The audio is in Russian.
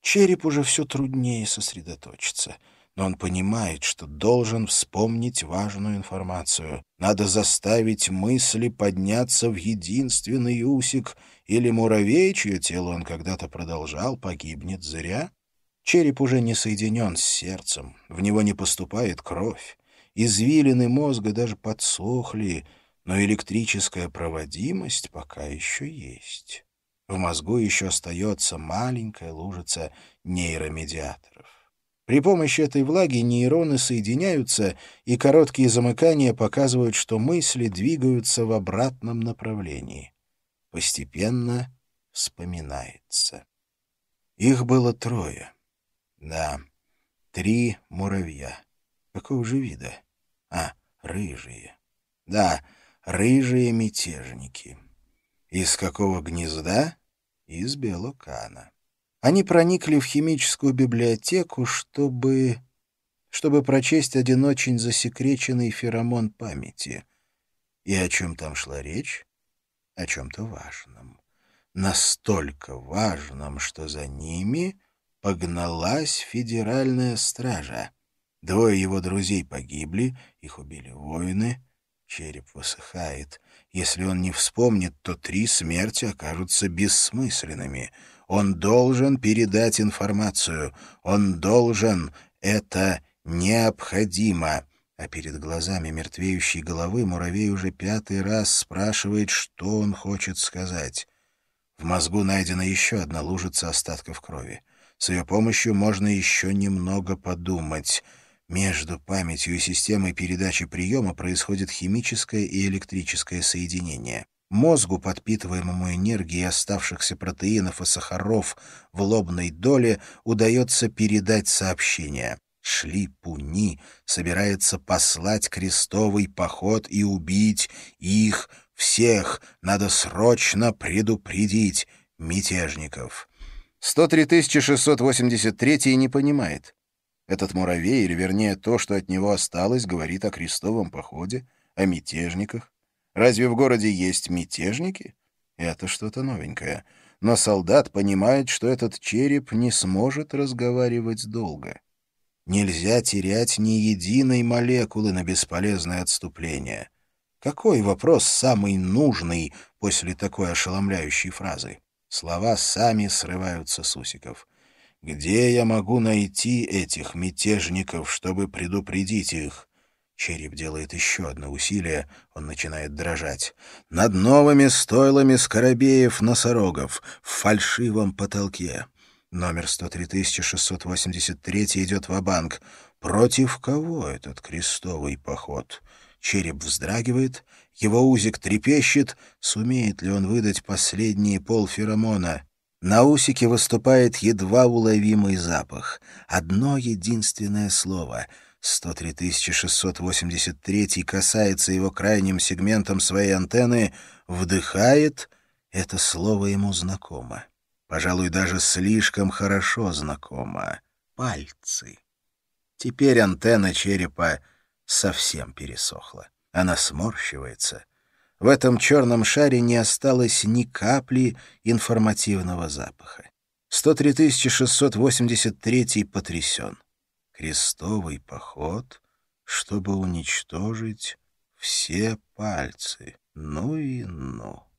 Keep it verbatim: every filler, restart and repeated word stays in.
Череп уже все труднее сосредоточиться, но он понимает, что должен вспомнить важную информацию. Надо заставить мысли подняться в единственный усик, или муравей, чье тело он когда-то продолжал, погибнет зря. Череп уже не соединен с сердцем, в него не поступает кровь. Извилины мозга даже подсохли, но электрическая проводимость пока еще есть. В мозгу еще остается маленькая лужица нейромедиаторов. При помощи этой влаги нейроны соединяются, и короткие замыкания показывают, что мысли двигаются в обратном направлении. Постепенно вспоминается. Их было трое. Да, три муравья. Какого же вида? А, рыжие. Да, рыжие мятежники. Из какого гнезда? Из Белокана. Они проникли в химическую библиотеку, чтобы... чтобы прочесть один очень засекреченный феромон памяти. И о чем там шла речь? О чем-то важном. Настолько важном, что за ними погналась федеральная стража. Двое его друзей погибли, их убили воины. Череп высыхает. Если он не вспомнит, то три смерти окажутся бессмысленными. Он должен передать информацию. Он должен. Это необходимо. А перед глазами мертвеющей головы муравей уже пятый раз спрашивает, что он хочет сказать. В мозгу найдена еще одна лужица остатков крови. С ее помощью можно еще немного подумать. Между памятью и системой передачи приема происходит химическое и электрическое соединение. Мозгу, подпитываемому энергией оставшихся протеинов и сахаров в лобной доле, удается передать сообщение. Шли-Пуни собирается послать крестовый поход и убить их всех. Надо срочно предупредить мятежников. сто три тысячи шестьсот восемьдесят третий не понимает. Этот муравей, или вернее то, что от него осталось, говорит о крестовом походе, о мятежниках. Разве в городе есть мятежники? Это что-то новенькое. Но солдат понимает, что этот череп не сможет разговаривать долго. Нельзя терять ни единой молекулы на бесполезное отступление. Какой вопрос самый нужный после такой ошеломляющей фразы? Слова сами срываются с усиков. Где я могу найти этих мятежников, чтобы предупредить их? Череп делает еще одно усилие, он начинает дрожать. Над новыми стойлами скоробеев-носорогов, в фальшивом потолке. Номер сто три тысячи шестьсот восемьдесят три идет ва-банк. Против кого этот крестовый поход? Череп вздрагивает, его узик трепещет. Сумеет ли он выдать последние полферомона? На усике выступает едва уловимый запах. Одно единственное слово. сто три тысячи шестьсот восемьдесят три касается его крайним сегментом своей антенны, вдыхает. Это слово ему знакомо. Пожалуй, даже слишком хорошо знакомо. Пальцы. Теперь антенна черепа совсем пересохла. Она сморщивается. В этом черном шаре не осталось ни капли информативного запаха. сто три тысячи шестьсот восемьдесят три потрясен. Крестовый поход, чтобы уничтожить все пальцы. Ну и ну.